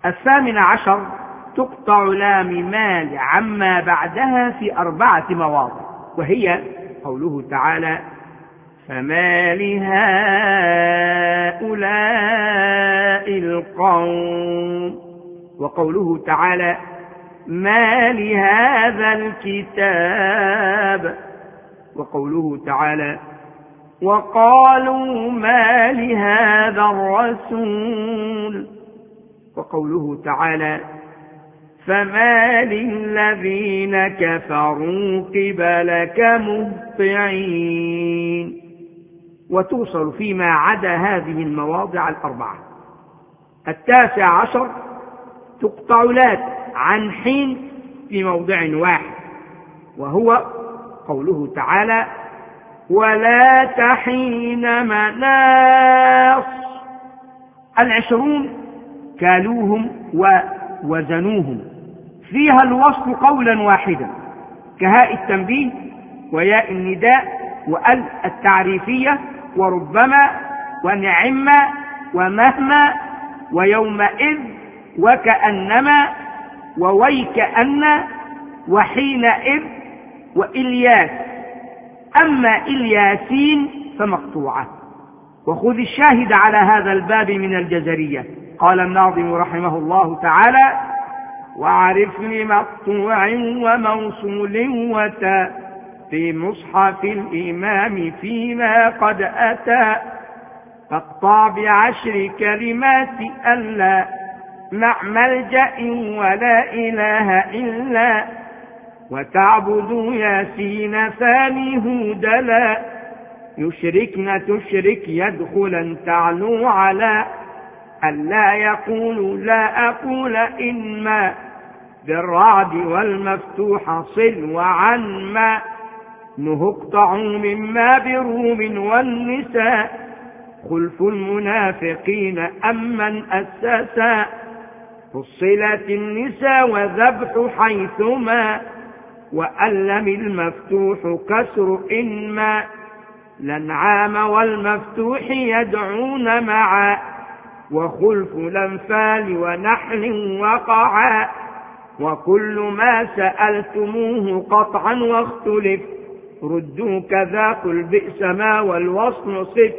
18 تقطع لام مال عما بعدها في 4 مواضع، وهي قوله تعالى: فما لهؤلاء القوم، وقوله تعالى: ما لهذا الكتاب، وقوله تعالى: وقالوا ما لهذا الرسول، وقوله تعالى: فما للذين كفروا قبلك مهطعين. وتوصل فيما عدا هذه المواضع 4. 19 تقطع لات عن حين في موضع واحد، وهو قوله تعالى: ولا تحين مناص. 20 كالوهم ووزنوهم، فيها الوصل قولا واحدا كهاء التنبيه وياء النداء وأل التعريفية وربما ونعم ومهما ويومئذ وكأنما وويكأن وحينئذ وإلياس. أما إلياسين فمقطوعة. وخذ الشاهد على هذا الباب من الجزرية. قال الناظم رحمه الله تعالى: وعرف لمقطوع وموصول وتا في مصحف الإمام فيما قد أتى، فاقطع ب10 كلمات ألا مع ملجأ ولا إله إلا، وتعبدوا ياسين ثاني هودلا، يشركن تشرك يدخلا تعلو على، ألا يقول لا أقول إنما بالرعد والمفتوح صل وعن ما، نهقطعوا مما بروم والنساء، خلف المنافقين أمن أسسا، فصلت النساء وذبح حيثما، وألم المفتوح كسر إنما، الأنعام والمفتوح يدعون معا، وخلف الأنفال ونحل وقعا، وكل ما سألتموه قطعا واختلف، ردوا كذا قل بئس ما والوصل صف،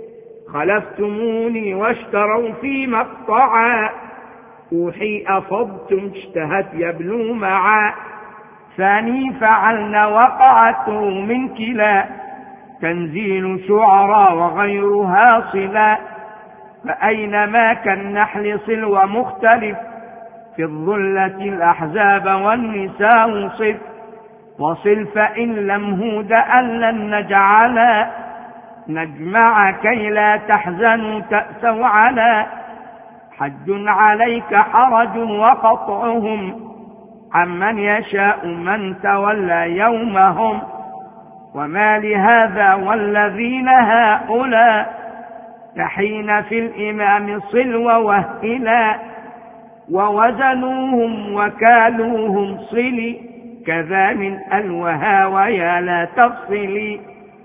خلفتموني واشتروا في مقطعا، أوحي أفضتم اشتهت يبلو معا، ثاني فعلن وقعت من كلا، تنزيل شعراء وغيرها صلا، فأينما كالنحل صل ومختلف، في الظلة الأحزاب والنساء صف، وصل فإن لم هود لن نجعلا، نجمع كي لا تحزنوا تأسوا على، حج عليك حرج وقطعهم عمن يشاء من تولى يومهم، وما لهذا والذين هؤلاء تحين في الإمام صل ووهلا، ووزنوهم وكالوهم صل كذا من ألوها ويا لا تفصلي.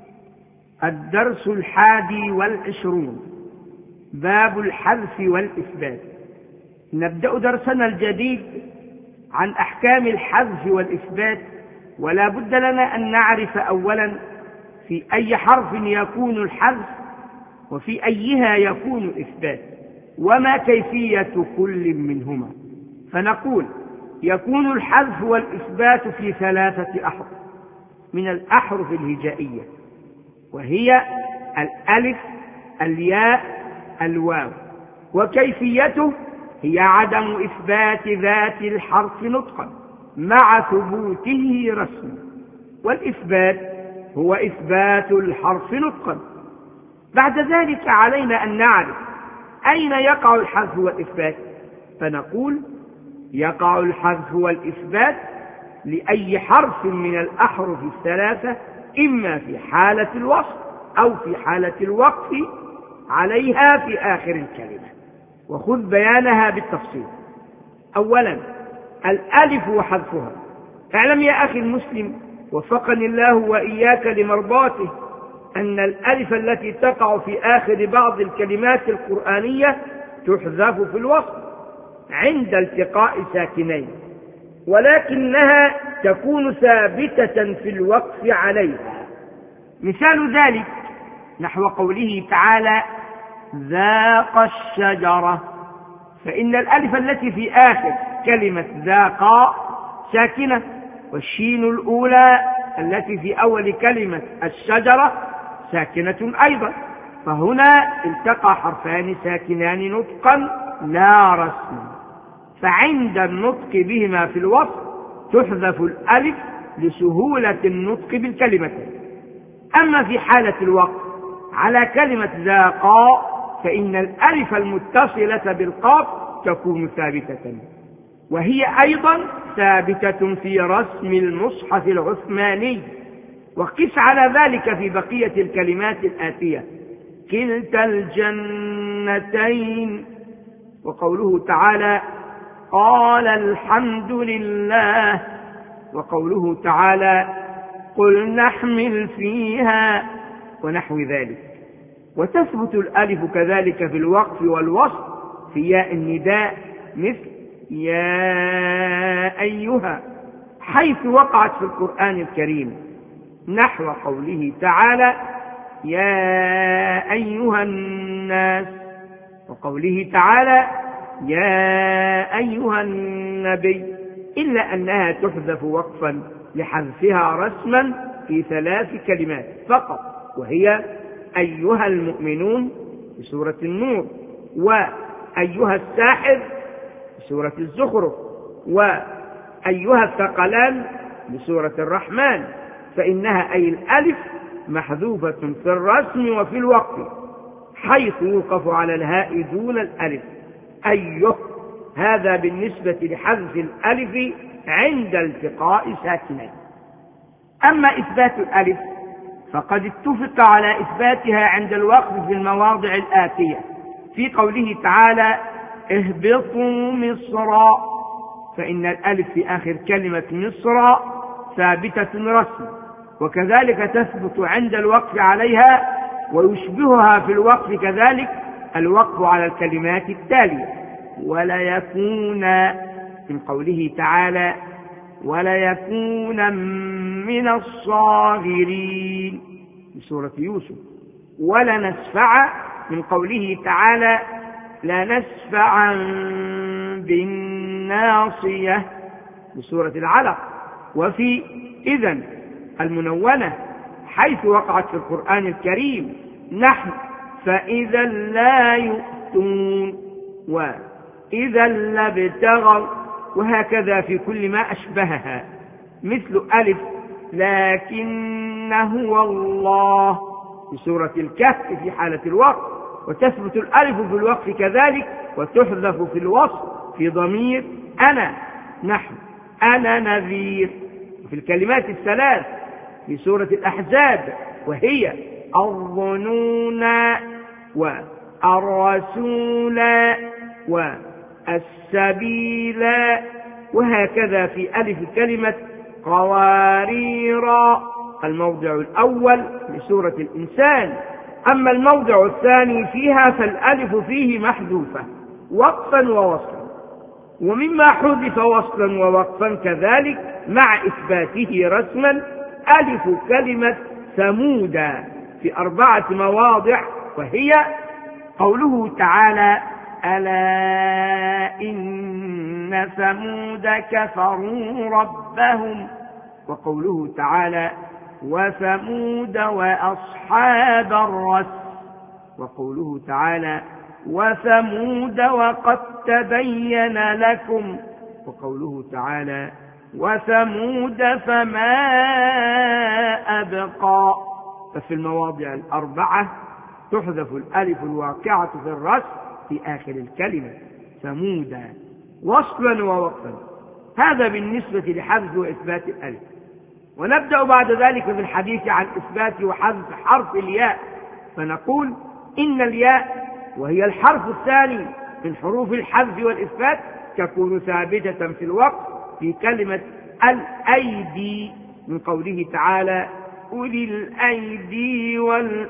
21 باب الحذف والإثبات. نبدأ درسنا الجديد عن أحكام الحذف والإثبات، ولا بد لنا أن نعرف أولا في أي حرف يكون الحذف وفي أيها يكون الإثبات، وما كيفية كل منهما. فنقول: يكون الحذف والإثبات في 3 أحرف من الأحرف الهجائية، وهي الألف، الياء، الواو. وكيفيته هي عدم إثبات ذات الحرف نطقا مع ثبوته رسما، والإثبات هو إثبات الحرف نطقا. بعد ذلك علينا أن نعرف أين يقع الحذف والإثبات، فنقول: يقع الحذف والإثبات لأي حرف من الأحرف 3، إما في حالة الوصل أو في حالة الوقف عليها في آخر الكلمة. وخذ بيانها بالتفصيل. أولا، الألف وحذفها. اعلم يا أخي المسلم وفقني الله وإياك لمرضاته أن الألف التي تقع في آخر بعض الكلمات القرآنية تحذف في الوصل، عند التقاء ساكنين، ولكنها تكون ثابتة في الوقف عليها. مثال ذلك نحو قوله تعالى ذاق الشجرة، فإن الألف التي في آخر كلمة ذاق ساكنة، والشين الأولى التي في أول كلمة الشجرة ساكنة أيضا، فهنا التقى حرفان ساكنان نطقا لا رسما، فعند النطق بهما في الوصف تحذف الألف لسهولة النطق بالكلمة. أما في حالة الوقف على كلمة ذاقا فإن الألف المتصلة بالقاف تكون ثابتة، وهي أيضا ثابتة في رسم المصحف العثماني. وقس على ذلك في بقية الكلمات الآتية: كلتا الجنتين، وقوله تعالى قال الحمد لله، وقوله تعالى قل نحمل فيها، ونحو ذلك. وتثبت الألف كذلك في الوقف والوصل في ياء النداء مثل يا أيها، حيث وقعت في القرآن الكريم نحو قوله تعالى يا أيها الناس، وقوله تعالى يا أيها النبي، إلا أنها تحذف وقفا لحذفها رسما في 3 كلمات فقط، وهي أيها المؤمنون في سورة النور، وأيها الساحر في سورة الزخرف، وأيها الثقلان بسورة الرحمن، فإنها أي الألف محذوفة في الرسم وفي الوقف، حيث يوقف على الهاء دون الألف أيه. هذا بالنسبة لحذف الألف عند التقاء ساكنين. أما إثبات الألف فقد اتفق على إثباتها عند الوقف في المواضع الآتية: في قوله تعالى اهبطوا مصرا، فإن الألف في آخر كلمة مصر ثابتة رسما، وكذلك تثبت عند الوقف عليها، ويشبهها في الوقف كذلك الوقف على الكلمات التالية: وليكون، من قوله تعالى وليكون من الصاغرين في سورة يوسف، ولنسفع، من قوله تعالى لنسفعا بالناصية في سورة العلق، وفي إذن المنونة حيث وقعت في القرآن الكريم نحن فإذا لا يؤتون، وإذا لابتغوا، وهكذا في كل ما أشبهها، مثل ألف لكن هو الله في سورة الكهف في حالة الوقف، وتثبت الألف في الوقف كذلك، وتحذف في الوصف في ضمير أنا نحن أنا نذير. في الكلمات الثلاث في سورة الأحزاب وهي الظنون والرسول والسبيل، وهكذا في ألف كلمة قوارير الموضع الأول لسورة الإنسان. أما الموضع الثاني فيها فالألف فيه محذوفة وقفا ووصلا، ومما حذف وصلا ووقفا كذلك مع إثباته رسما ألف كلمة ثمود في 4 مواضع، وهي قوله تعالى ألا إن ثمود كفروا ربهم، وقوله تعالى وثمود وأصحاب الرس، وقوله تعالى وثمود وقد تبين لكم، وقوله تعالى وثمود فما أبقى. ففي المواضع 4 تحذف الألف الواقعة في الرس في آخر الكلمة ثمود وصلا ووقفا. هذا بالنسبة لحذف وإثبات الألف. ونبدأ بعد ذلك في الحديث عن إثبات وحذف حرف الياء، فنقول إن الياء وهي الحرف الثاني من حروف الحذف والإثبات تكون ثابتة في الوقف في كلمة الأيدي، من قوله تعالى أولي الأيدي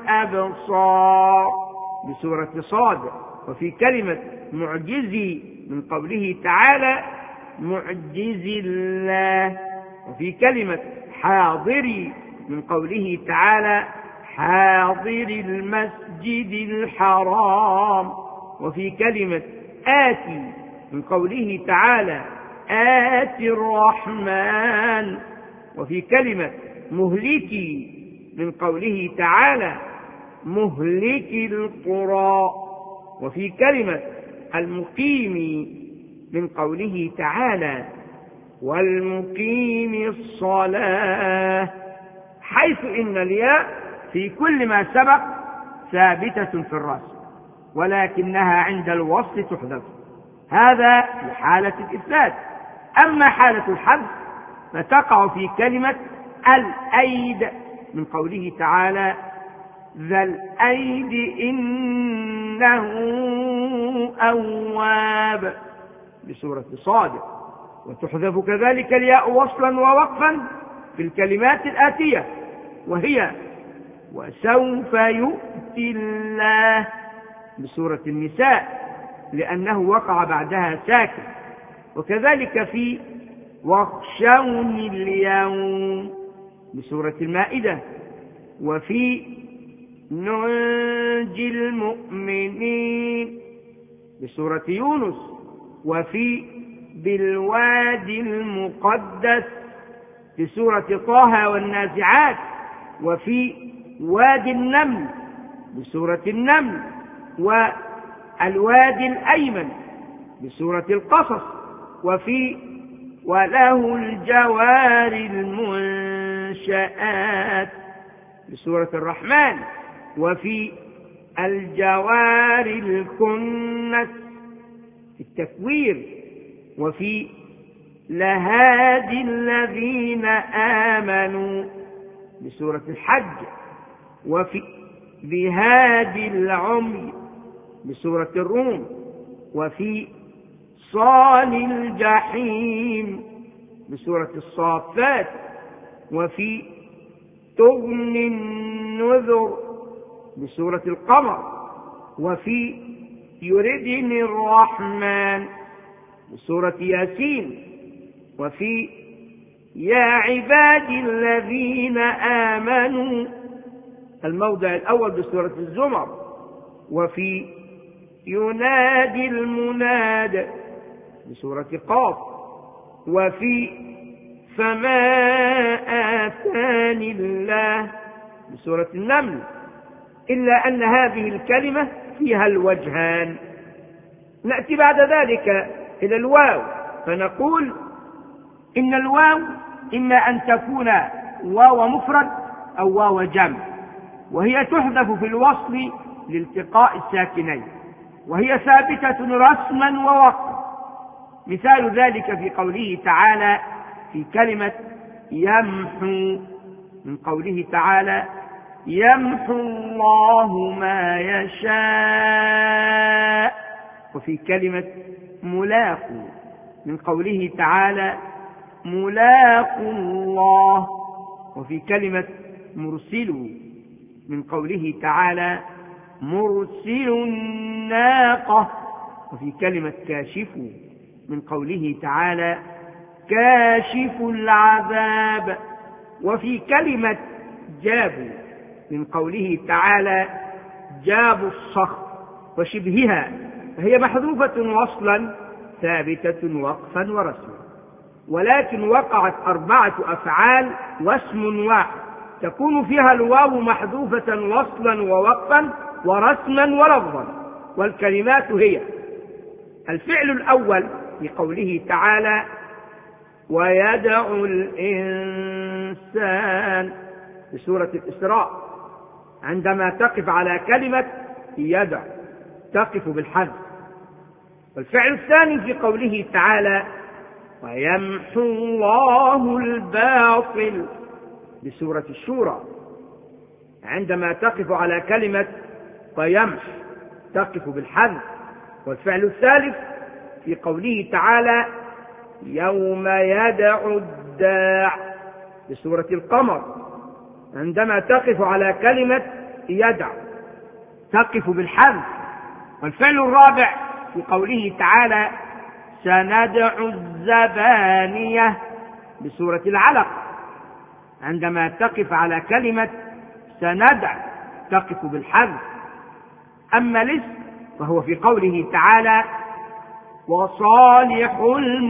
والأبصار بسورة صاد، وفي كلمة معجزي من قوله تعالى معجز الله. وفي كلمة حاضري من قوله تعالى حاضر المسجد الحرام. وفي كلمة آتي من قوله تعالى آتي الرحمن. وفي كلمة مهلكي من قوله تعالى مهلك القرى. وفي كلمة المقيم من قوله تعالى والمقيم الصلاة، حيث إن الياء في كل ما سبق ثابتة في الرسم، ولكنها عند الوصل تحذف. هذا في حالة الإثبات. أما حالة الحذف فتقع في كلمة الأيد من قوله تعالى ذا الأيد إنه أواب بسورة صاد. وتحذف كذلك الياء وصلا ووقفا في الكلمات الآتية، وهي وسوف يؤتي الله بسورة النساء لأنه وقع بعدها ساكن. وكذلك في واخشوني اليوم بسورة المائدة. وفي ننجي المؤمنين بسورة يونس. وفي بالوادي المقدس في سورة طه والنازعات. وفي وادي النمل بسورة النمل. والوادي الأيمن بسورة القصص. وفي وله الجوار المنشآت بسورة الرحمن. وفي الجوار الكنس في التكوير. وفي لهادي الذين آمنوا بسورة الحج. وفي بهادي العمي بسورة الروم. وفي صال الجحيم بسورة الصافات. وفي تغني النذر بسورة القمر. وفي يردني الرحمن بسورة ياسين. وفي يا عبادي الذين آمنوا الموضع الأول بسورة الزمر. وفي ينادي المناد بسورة قاف. وفي فما آتاني الله بسورة النمل، إلا أن هذه الكلمة فيها الوجهان. نأتي بعد ذلك إلى الواو فنقول إن الواو إما أن تكون واو مفرد أو واو جمع، وهي تحذف في الوصل لالتقاء الساكنين، وهي ثابتة رسما ووقفا. مثال ذلك في قوله تعالى في كلمة يمحو من قوله تعالى يمحو الله ما يشاء. وفي كلمة ملاقو من قوله تعالى ملاقو الله. وفي كلمة مرسل من قوله تعالى مرسل الناقة. وفي كلمة كاشف من قوله تعالى كاشف العذاب. وفي كلمة جاب من قوله تعالى جاب الصخر وشبهها، فهي محذوفة وصلا ثابتة وقفا ورسما. ولكن وقعت 4 أفعال واسم واحد تكون فيها الواو محذوفة وصلا ووقفا ورسما ولفظا، والكلمات هي الفعل الأول في قوله تعالى ويدعو الإنسان بسورة الإسراء، عندما تقف على كلمة يدع تقف بالحذف. والفعل الثاني في قوله تعالى ويمحو الله الباطل بسورة الشورى، عندما تقف على كلمة فيمحو تقف بالحذف. والفعل الثالث في قوله تعالى يوم يدعو الداع بسورة القمر، عندما تقف على كلمة يدع تقف بالحذف. والفعل الرابع في قوله تعالى سندع الزبانية بسورة العلق، عندما تقف على كلمة سندع تقف بالحذف. أما الاسم فهو في قوله تعالى وصالح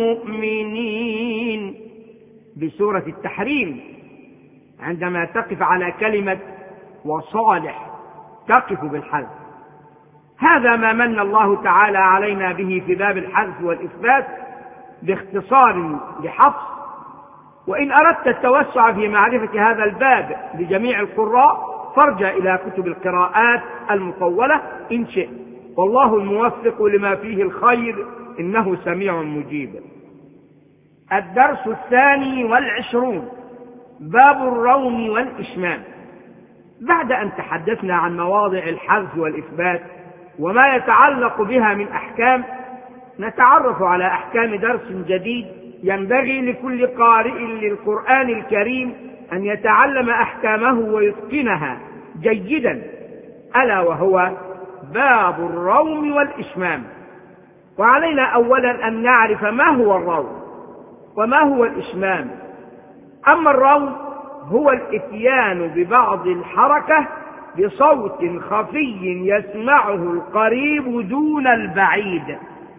المؤمنين بسورة التحريم، عندما تقف على كلمة وصالح تقف بالحذف. هذا ما من الله تعالى علينا به في باب الحذف والإثبات باختصار لحفص. وإن أردت التوسع في معرفة هذا الباب لجميع القراء فارجع إلى كتب القراءات المطولة إن شئت، والله الموفق لما فيه الخير إنه سميع مجيب. الدرس 22 باب الروم والإشمام. بعد أن تحدثنا عن مواضع الحذف والإثبات وما يتعلق بها من أحكام، نتعرف على أحكام درس جديد ينبغي لكل قارئ للقرآن الكريم أن يتعلم أحكامه ويتقنها جيدا، ألا وهو باب الروم والإشمام. وعلينا أولا أن نعرف ما هو الروم وما هو الإشمام. أما الروم هو الإتيان ببعض الحركة بصوت خفي يسمعه القريب دون البعيد.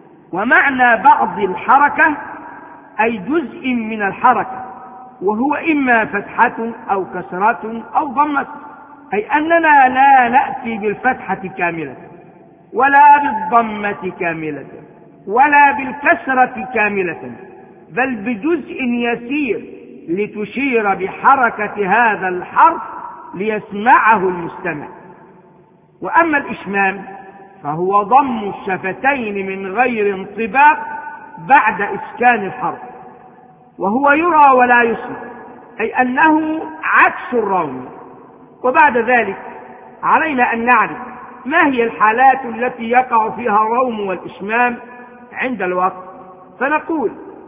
ومعنى بعض الحركة أي جزء من الحركة، وهو إما فتحة أو كسرة أو ضمة، أي أننا لا نأتي بالفتحة كاملة ولا بالضمة كاملة ولا بالكسرة كاملة، بل بجزء يسير لتشير بحركة هذا الحرف ليسمعه المستمع. وأما الإشمام فهو ضم الشفتين من غير انطباق بعد إسكان الحرف، وهو يرى ولا يسمع، أي أنه عكس الروم. وبعد ذلك علينا أن نعرف ما هي الحالات التي يقع فيها الروم والإشمام عند الوقف. فنقول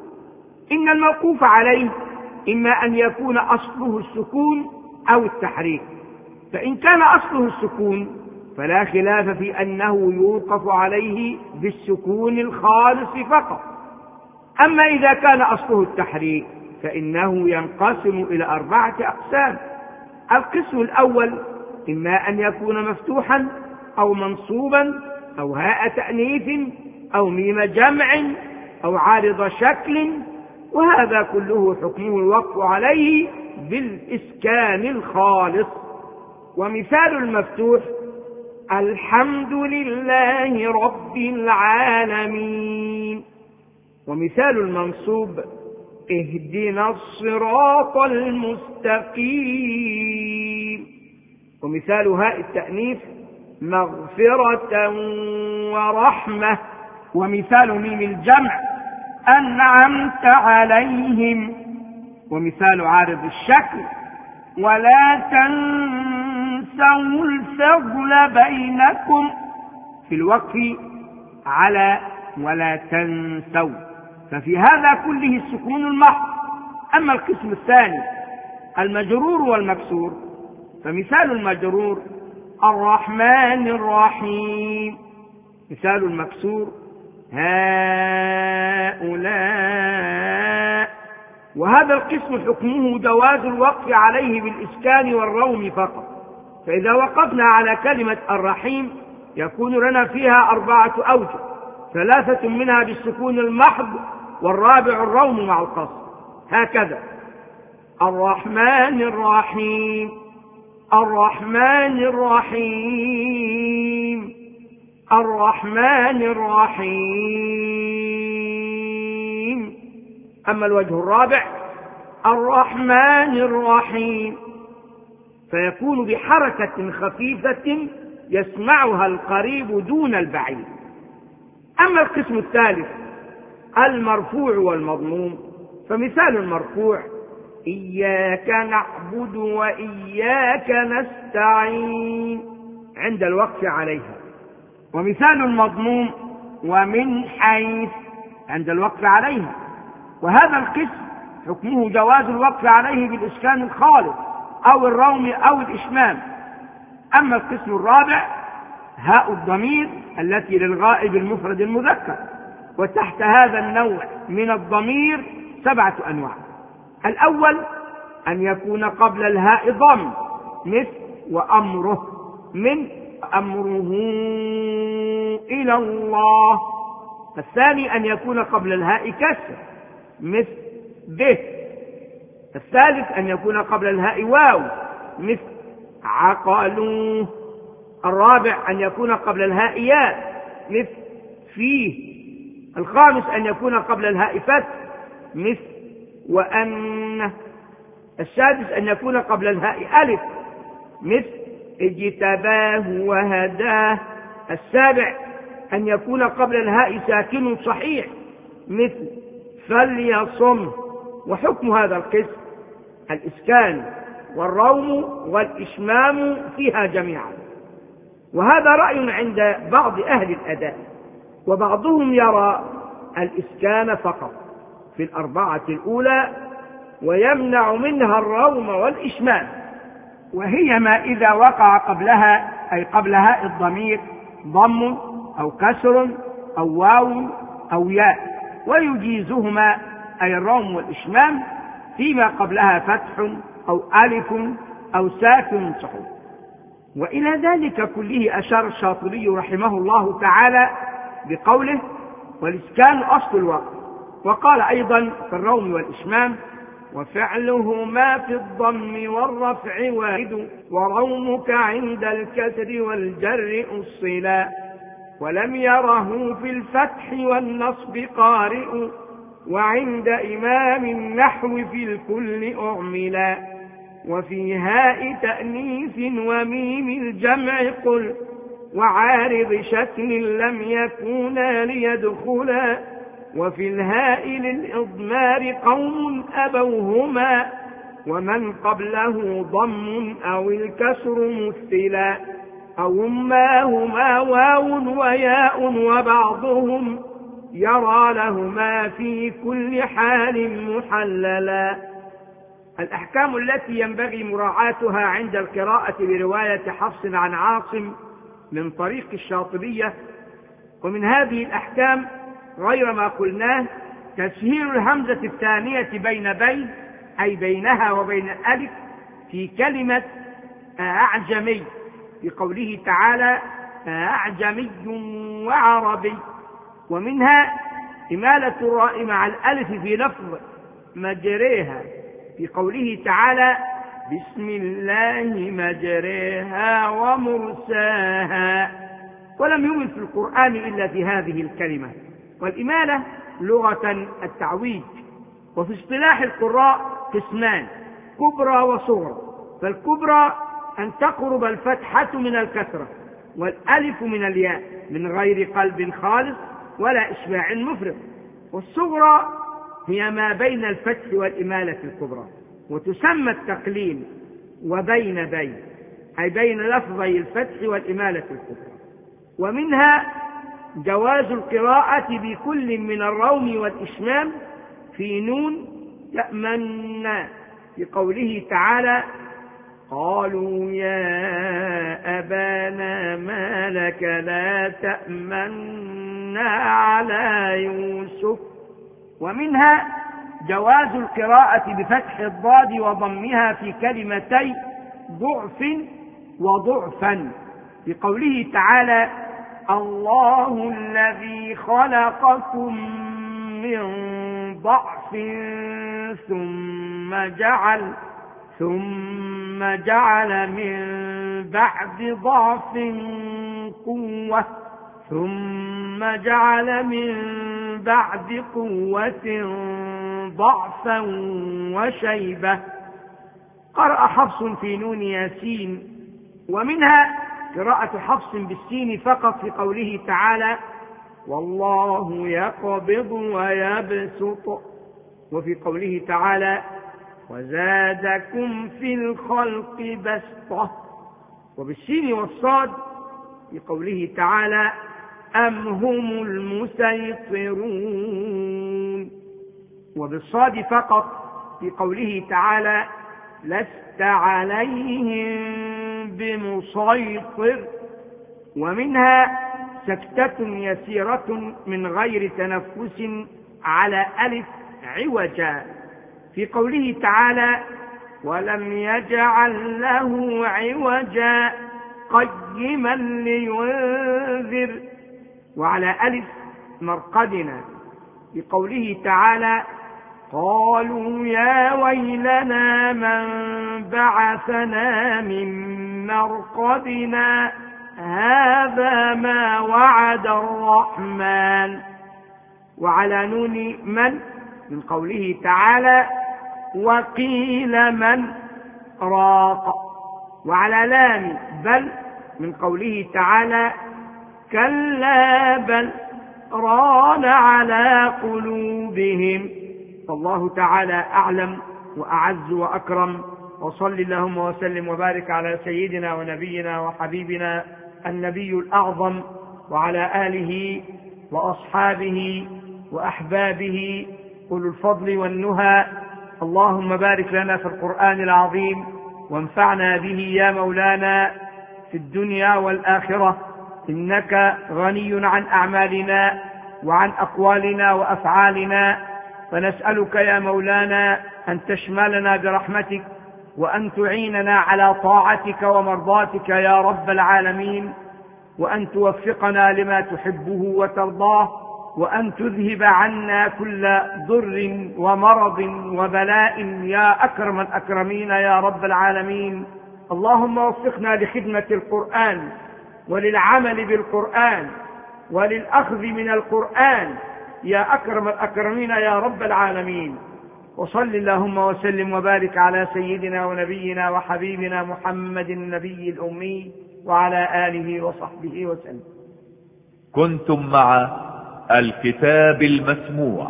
إن الموقوف عليه إما أن يكون أصله السكون أو التحريك، فإن كان أصله السكون فلا خلاف في أنه يوقف عليه بالسكون الخالص فقط. أما إذا كان أصله التحريك فإنه ينقسم إلى 4 أقسام. القسم الأول إما أن يكون مفتوحا أو منصوبا أو هاء تأنيث أو ميم جمع أو عارض شكل، وهذا كله حكمه الوقف عليه بالإسكان الخالص. ومثال المفتوح الحمد لله رب العالمين. ومثال المنصوب اهدنا الصراط المستقيم. ومثال هاء التأنيث مغفرة ورحمة. ومثال ميم الجمع أنعمت عليهم. ومثال عارض الشكل ولا تنسوا الفضل بينكم في الوقف على ولا تنسوا، ففي هذا كله السكون المحض. أما القسم الثاني المجرور والمكسور، فمثال المجرور الرحمن الرحيم. مثال المكسور هؤلاء. وهذا القسم حكمه جواز الوقف عليه بالإسكان والروم فقط. فإذا وقفنا على كلمة الرحيم يكون لنا فيها 4 أوجه، 3 منها بالسكون المحض والرابع الروم مع القصر. هكذا الرحمن الرحيم، الرحمن الرحيم، الرحمن الرحيم. أما الوجه الرابع الرحمن الرحيم فيكون بحركة خفيفة يسمعها القريب دون البعيد. أما القسم الثالث المرفوع والمضموم، فمثال المرفوع إياك نعبد وإياك نستعين عند الوقف عليها. ومثال المضموم ومن حيث عند الوقف عليها. وهذا القسم حكمه جواز الوقف عليه بالإسكان الخالص أو الروم أو الإشمام. أما القسم الرابع هاء الضمير التي للغائب المفرد المذكر، وتحت هذا النوع من الضمير 7 أنواع. الأول أن يكون قبل الهاء ضم، مثل وأمره، من أمره إلى الله. الثاني أن يكون قبل الهاء كسر، مثل به. الثالث أن يكون قبل الهاء واو، مثل عقلوه. الرابع أن يكون قبل الهاء ياء، مثل فيه. الخامس أن يكون قبل الهاء فتح، مثل وأن. السادس أن يكون قبل الهاء ألف، مثل اجتباه وهداه. السابع أن يكون قبل الهاء ساكن صحيح، مثل فليصم. وحكم هذا القسم الإسكان والروم والإشمام فيها جميعا. وهذا رأي عند بعض أهل الأداء، وبعضهم يرى الإسكان فقط في الأربعة الأولى، ويمنع منها الروم والإشمام، وهي ما إذا وقع قبلها أي قبل هاء الضمير ضم أو كسر أو واو أو ياء، ويجيزهما أي الروم والإشمام فيما قبلها فتح أو ألف أو ساكن صحيح. وإلى ذلك كله أشار الشاطبي رحمه الله تعالى بقوله والإسكان أصل الوقت. وقال أيضا في الروم والإشمام وفعلهما في الضم والرفع وارد، ورومك عند الكسر والجر أصلا، ولم يره في الفتح والنصب قارئ، وعند إمام النحو في الكل أعملا، وفي هاء تأنيث وميم الجمع قل، وعارض شكل لم يكونا ليدخلا، وفي الهاء للإضمار قوم أبوهما، ومن قبله ضم أو الكسر مثلا، أو هما واو وياء، وبعضهم يرى لهما في كل حال محللا. الأحكام التي ينبغي مراعاتها عند القراءة برواية حفص عن عاصم من طريق الشاطبية. ومن هذه الأحكام غير ما قلناه تسهيل الهمزة الثانية بين أي بينها وبين الألف في كلمة أعجمي، في قوله تعالى أعجمي وعربي. ومنها إمالة الراء مع الألف في لفظ مجريها، في قوله تعالى بسم الله مجريها ومرساها، ولم يمل في القرآن إلا في هذه الكلمة. والإمالة لغة التعويج، وفي اصطلاح القراء قسمان كبرى وصغرى. فالكبرى أن تقرب الفتحة من الكسرة والألف من الياء من غير قلب خالص ولا إشباع مفرط. والصغرى هي ما بين الفتح والإمالة الكبرى، وتسمى التقليل وبين أي بين لفظي الفتح والإمالة الكبرى. ومنها جواز القراءة بكل من الروم والإشمام في نون يأمنا، في قوله تعالى قالوا يا أبانا ما لك لا تأمنا على يوسف. ومنها جواز القراءة بفتح الضاد وضمها في كلمتي ضعف وضعفا، في قوله تعالى الله الذي خلقكم من ضعف ثم جعل من بعد ضعف قوة ثم جعل من بعد قوة ضعفا وشيبة. قرأ حفص في نون ياسين. ومنها قراءة حفص بالسين فقط في قوله تعالى والله يقبض ويبسط، وفي قوله تعالى وزادكم في الخلق بسطة، وبالسين والصاد في قوله تعالى أم هم المسيطرون، وبالصاد فقط في قوله تعالى لست عليهم بمسيطر. ومنها سكتة يسيرة من غير تنفس على ألف عوجا. في قوله تعالى ولم يجعل له عوجا قيما لينذر، وعلى ألف مرقدنا. في قوله تعالى قالوا يا ويلنا من بعثنا من مرقدنا هذا ما وعد الرحمن. وعلى نون من قوله تعالى وقيل من راق. وعلى لام بل من قوله تعالى كلا بل ران على قلوبهم. فالله تعالى أعلم وأعز وأكرم، وصل اللهم وسلم وبارك على سيدنا ونبينا وحبيبنا النبي الأعظم وعلى آله وأصحابه وأحبابه أولو الفضل والنهى. اللهم بارك لنا في القرآن العظيم وانفعنا به يا مولانا في الدنيا والآخرة، إنك غني عن أعمالنا وعن أقوالنا وأفعالنا، فنسألك يا مولانا أن تشملنا برحمتك وأن تعيننا على طاعتك ومرضاتك يا رب العالمين، وأن توفقنا لما تحبه وترضاه، وأن تذهب عنا كل ضر ومرض وبلاء يا أكرم الأكرمين يا رب العالمين. اللهم وفقنا لخدمة القرآن وللعمل بالقرآن وللأخذ من القرآن يا أكرم الأكرمين يا رب العالمين. وصل اللهم وسلم وبارك على سيدنا ونبينا وحبيبنا محمد النبي الأمي وعلى آله وصحبه وسلم. كنتم مع الكتاب المسموع،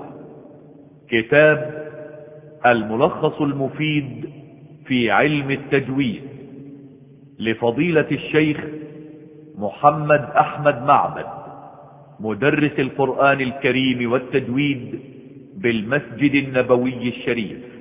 كتاب الملخص المفيد في علم التجويد لفضيلة الشيخ محمد أحمد معبد، مدرس القرآن الكريم والتجويد بالمسجد النبوي الشريف.